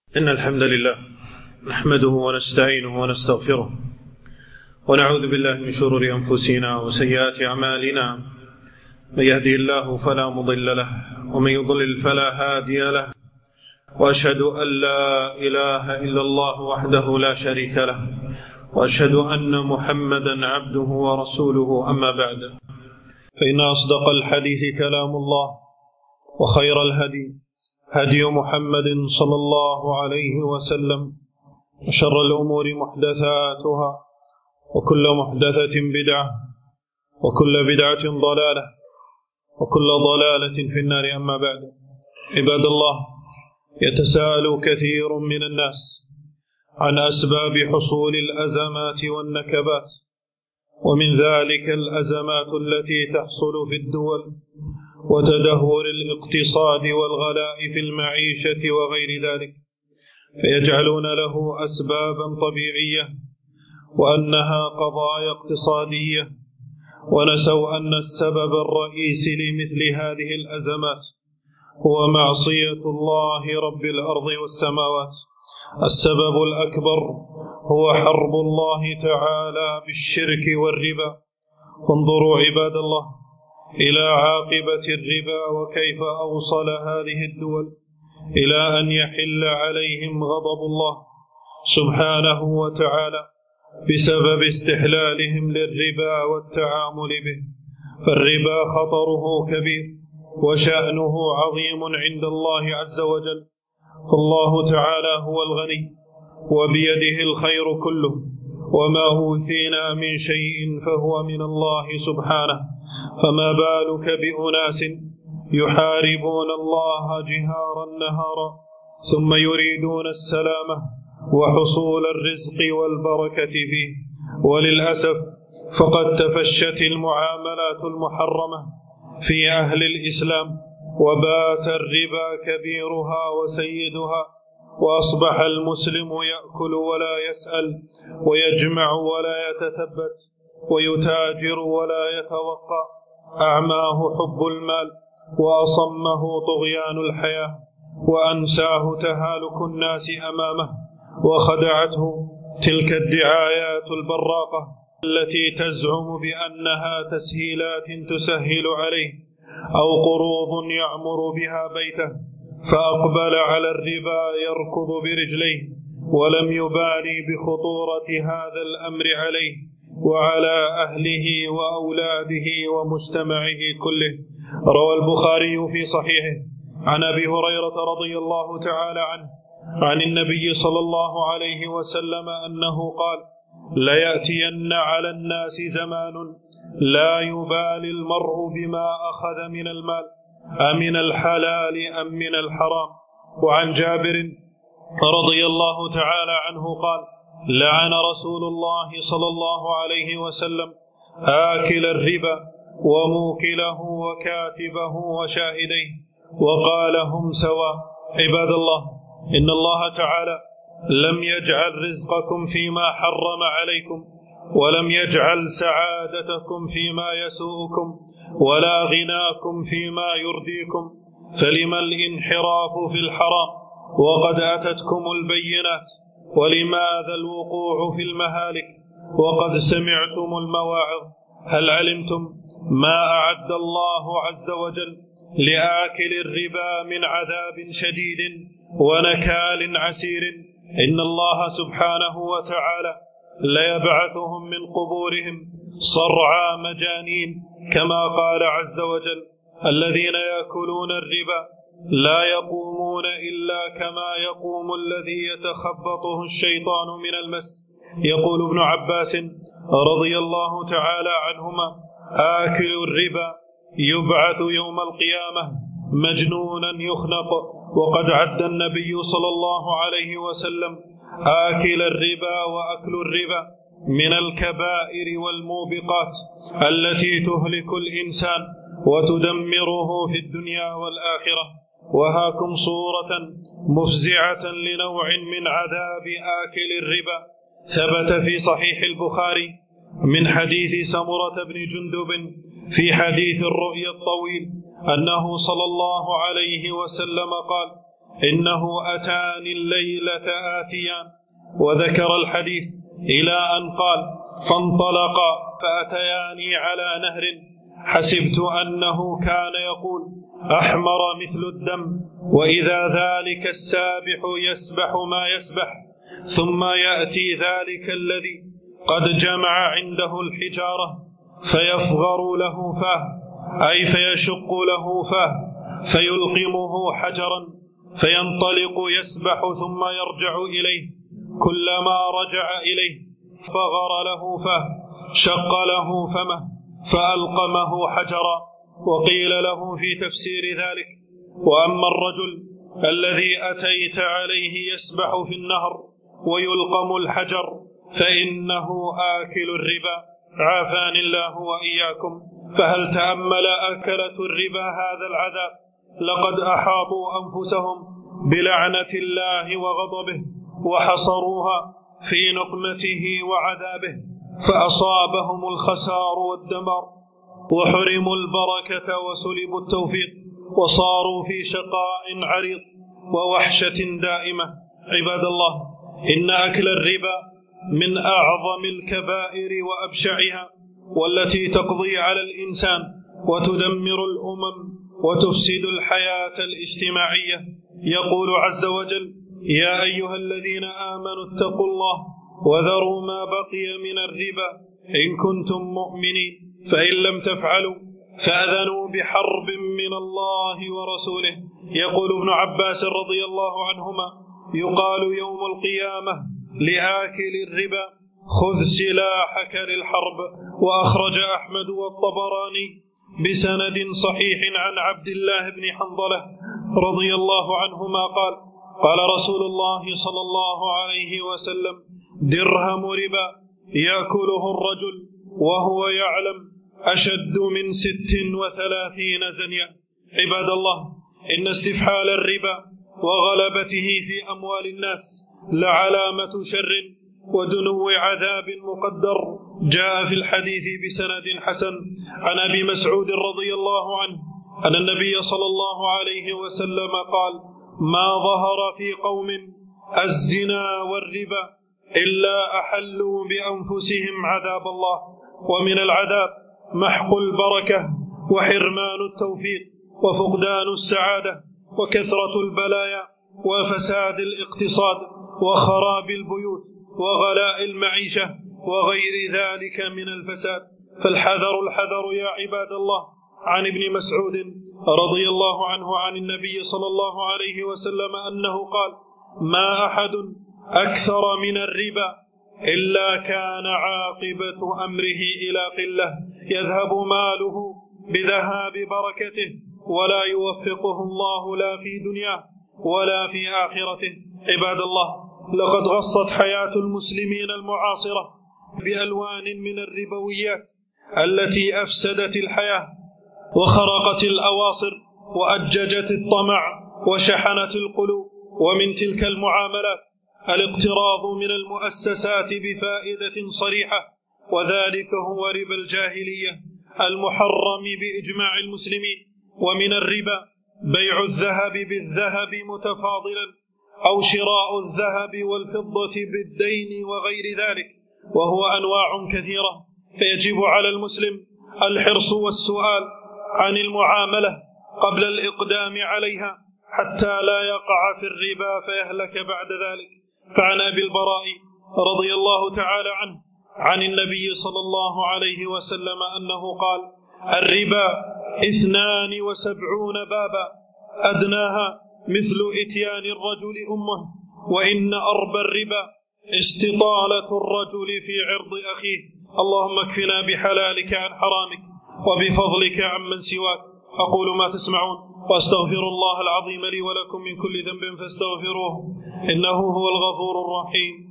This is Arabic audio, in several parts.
إن الحمد لله نحمده ونستعينه ونستغفره ونعوذ بالله من شرور أنفسنا وسيئات أعمالنا. من يهده الله فلا مضل له ومن يضلل فلا هادي له، وأشهد أن لا إله إلا الله وحده لا شريك له، وأشهد أن محمدا عبده ورسوله. أما بعد، فإن أصدق الحديث كلام الله، وخير الهدي هدي محمد صلى الله عليه وسلم، وشر الأمور محدثاتها، وكل محدثة بدعة، وكل بدعة ضلالة، وكل ضلالة في النار. أما بعد، عباد الله، يتساءل كثير من الناس عن أسباب حصول الأزمات والنكبات، ومن ذلك الأزمات التي تحصل في الدول وتدهور الاقتصاد والغلاء في المعيشة وغير ذلك، فيجعلون له أسبابا طبيعية وأنها قضايا اقتصادية، ونسوا أن السبب الرئيسي لمثل هذه الأزمات هو معصية الله رب الأرض والسماوات. السبب الأكبر هو حرب الله تعالى بالشرك والربا. فانظروا عباد الله إلى عاقبة الربا، وكيف أوصل هذه الدول إلى أن يحل عليهم غضب الله سبحانه وتعالى بسبب استحلالهم للربا والتعامل به. فالربا خطره كبير وشأنه عظيم عند الله عز وجل، فالله تعالى هو الغني وبيده الخير كله، وما أوتينا من شيء فهو من الله سبحانه، فما بالك بأناس يحاربون الله جهارا نهارا ثم يريدون السلامة وحصول الرزق والبركة فيه. وللأسف فقد تفشت المعاملات المحرمة في أهل الإسلام، وبات الربا كبيرها وسيدها، وأصبح المسلم يأكل ولا يسأل، ويجمع ولا يتثبت، ويتاجر ولا يتوقع. أعماه حب المال، وأصمه طغيان الحياة، وأنساه تهالك الناس أمامه، وخدعته تلك الدعايات البراقة التي تزعم بأنها تسهيلات تسهل عليه، أو قروض يعمر بها بيته، فأقبل على الربا يركض برجليه، ولم يبالي بخطورة هذا الأمر عليه وعلى أهله وأولاده ومجتمعه كله. روى البخاري في صحيحه عن أبي هريرة رضي الله تعالى عنه عن النبي صلى الله عليه وسلم أنه قال: ليأتين على الناس زمان لا يبالي المرء بما أخذ من المال أمن الحلال أم من الحرام. وعن جابر رضي الله تعالى عنه قال: لعن رسول الله صلى الله عليه وسلم آكل الربا وموكله وكاتبه وشاهديه، وقال: هم سواء. عباد الله، إن الله تعالى لم يجعل رزقكم فيما حرم عليكم، ولم يجعل سعادتكم فيما يسوءكم، ولا غناكم فيما يرديكم، فلما الانحراف في الحرام وقد أتتكم البينات؟ ولماذا الوقوع في المهالك وقد سمعتم المواعظ؟ هل علمتم ما أعد الله عز وجل لآكل الربا من عذاب شديد ونكال عسير؟ إن الله سبحانه وتعالى ليبعثهم من قبورهم صرعى مجانين، كما قال عز وجل: الذين يأكلون الربا لا يقومون إلا كما يقوم الذي يتخبطه الشيطان من المس. يقول ابن عباس رضي الله تعالى عنهما: آكل الربا يبعث يوم القيامة مجنونا يخنق. وقد عد النبي صلى الله عليه وسلم آكل الربا وأكل الربا من الكبائر والموبقات التي تهلك الإنسان وتدمره في الدنيا والآخرة. وهاكم صورة مفزعة لنوع من عذاب آكل الربا. ثبت في صحيح البخاري من حديث سمرة بن جندب في حديث الرؤيا الطويل أنه صلى الله عليه وسلم قال: إنه أتاني الليلة آتيان، وذكر الحديث إلى أن قال: فانطلقا فأتياني على نهر حسبت أنه كان يقول: أحمر مثل الدم، وإذا ذلك السابح يسبح ما يسبح، ثم يأتي ذلك الذي قد جمع عنده الحجارة فيفغر له فاه، أي فيشق له فاه، فيلقمه حجرا فينطلق يسبح ثم يرجع إليه، كلما رجع إليه فغر له فاه شق له فمه فألقمه حجرا. وقيل له في تفسير ذلك: وأما الرجل الذي أتيت عليه يسبح في النهر ويلقم الحجر فإنه آكل الربا، عافاني الله وإياكم. فهل تأمل أكلة الربا هذا العذاب؟ لقد أحاطوا أنفسهم بلعنة الله وغضبه وحصروها في نقمته وعذابه، فأصابهم الخسار والدمار، وحرموا البركة وسلبوا التوفيق، وصاروا في شقاء عريض ووحشة دائمة. عباد الله، إن أكل الربا من أعظم الكبائر وأبشعها، والتي تقضي على الإنسان وتدمر الأمم وتفسد الحياة الاجتماعية. يقول عز وجل: يا أيها الذين آمنوا اتقوا الله وذروا ما بقي من الربا إن كنتم مؤمنين، فإن لم تفعلوا فأذنوا بحرب من الله ورسوله. يقول ابن عباس رضي الله عنهما: يقال يوم القيامة لآكل الربا: خذ سلاحك للحرب. وأخرج أحمد والطبراني بسند صحيح عن عبد الله بن حنظلة رضي الله عنهما قال: قال رسول الله صلى الله عليه وسلم: درهم ربا يأكله الرجل وهو يعلم أشد من 36 زنية. عباد الله، إن استفحال الربا وغلبته في أموال الناس لعلامة شر ودنو عذاب مقدر. جاء في الحديث بسند حسن عن أبي مسعود رضي الله عنه أن النبي صلى الله عليه وسلم قال: ما ظهر في قوم الزنا والربا إلا أحلوا بأنفسهم عذاب الله. ومن العذاب محق البركة وحرمان التوفيق وفقدان السعادة وكثرة البلايا وفساد الاقتصاد وخراب البيوت وغلاء المعيشة وغير ذلك من الفساد. فالحذر الحذر يا عباد الله. عن ابن مسعود رضي الله عنه عن النبي صلى الله عليه وسلم أنه قال: ما أحد أكثر من الربا إلا كان عاقبة أمره إلى قلة، يذهب ماله بذهاب بركته، ولا يوفقه الله لا في دنياه ولا في آخرته. عباد الله، لقد غصت حياة المسلمين المعاصرة بألوان من الربويات التي أفسدت الحياة وخرقت الأواصر وأججت الطمع وشحنت القلوب. ومن تلك المعاملات الاقتراض من المؤسسات بفائدة صريحة، وذلك هو ربا الجاهلية المحرم بإجماع المسلمين. ومن الربا بيع الذهب بالذهب متفاضلا، أو شراء الذهب والفضة بالدين وغير ذلك، وهو أنواع كثيرة. فيجب على المسلم الحرص والسؤال عن المعاملة قبل الإقدام عليها حتى لا يقع في الربا فيهلك بعد ذلك. فعن أبي البراء رضي الله تعالى عنه عن النبي صلى الله عليه وسلم أنه قال: الربا 72 بابا، أدناها مثل إتيان الرجل أمه، وإن أربى الربا استطالة الرجل في عرض أخيه. اللهم اكفنا بحلالك عن حرامك وبفضلك عمن سواك. أقول ما تسمعون وأستغفر الله العظيم لي ولكم من كل ذنب فاستغفروه إنه هو الغفور الرحيم.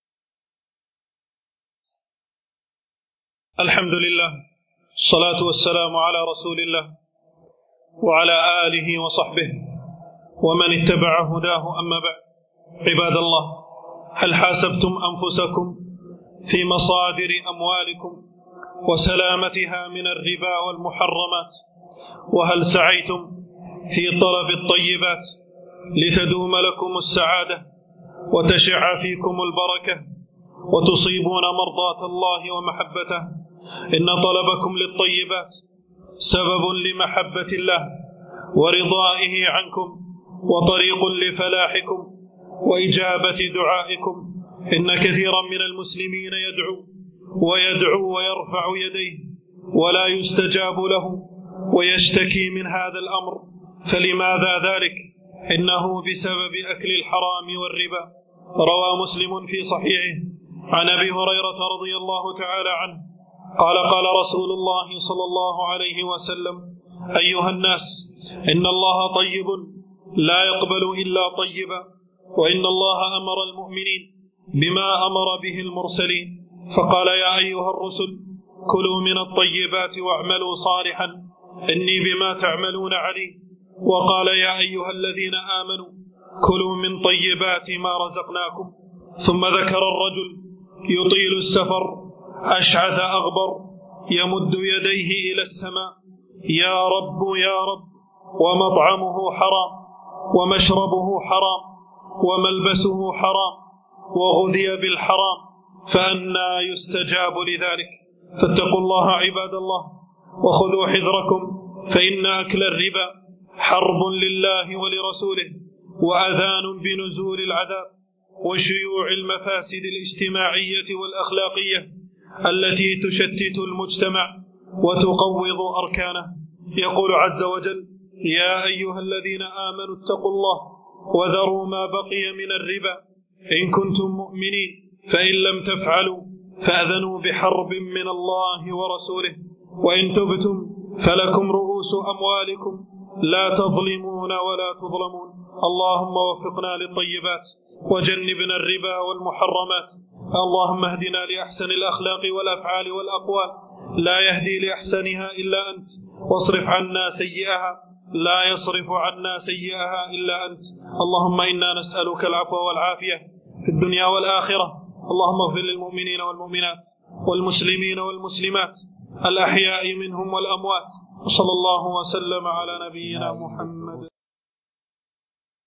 الحمد لله، الصلاة والسلام على رسول الله وعلى آله وصحبه ومن اتبع هداه. أما بعد، عباد الله، هل حاسبتم أنفسكم في مصادر أموالكم وسلامتها من الربا والمحرمات؟ وهل سعيتم في طلب الطيبات لتدوم لكم السعادة وتشع فيكم البركة وتصيبون مرضاة الله ومحبته. إن طلبكم للطيبات سبب لمحبة الله ورضائه عنكم وطريق لفلاحكم وإجابة دعائكم. إن كثيرا من المسلمين يدعو ويرفع يديه ولا يستجاب له ويشتكي من هذا الأمر، فلماذا ذلك؟ إنه بسبب أكل الحرام والربا. روى مسلم في صحيحه عن أبي هريرة رضي الله تعالى عنه قال قال رسول الله صلى الله عليه وسلم: أيها الناس، إن الله طيب لا يقبل إلا طيبا، وإن الله أمر المؤمنين بما أمر به المرسلين، فقال: يا أيها الرسل كلوا من الطيبات واعملوا صالحا إني بما تعملون عليم. وقال: يا أيها الذين آمنوا كلوا من طيبات ما رزقناكم. ثم ذكر الرجل يطيل السفر أشعث أغبر يمد يديه إلى السماء: يا رب يا رب، ومطعمه حرام ومشربه حرام وملبسه حرام وغذي بالحرام، فأنى يستجاب لذلك؟ فاتقوا الله عباد الله وخذوا حذركم، فإن أكل الربا حرب لله ولرسوله وأذان بنزول العذاب وشيوع المفاسد الاجتماعية والأخلاقية التي تشتت المجتمع وتقوض أركانه. يقول عز وجل: يا أيها الذين آمنوا اتقوا الله وذروا ما بقي من الربا إن كنتم مؤمنين، فإن لم تفعلوا فأذنوا بحرب من الله ورسوله، وإن تبتم فلكم رؤوس أموالكم لا تظلمون ولا تظلمون. اللهم وفقنا للطيبات وجنبنا الربا والمحرمات. اللهم اهدنا لأحسن الأخلاق والأفعال والأقوال لا يهدي لأحسنها إلا أنت، واصرف عنا سيئها لا يصرف عنا سيئها إلا أنت. اللهم إنا نسألك العفو والعافية في الدنيا والآخرة. اللهم اغفر للمؤمنين والمؤمنات والمسلمين والمسلمات الأحياء منهم والأموات، وصلى الله وسلم على نبينا محمد.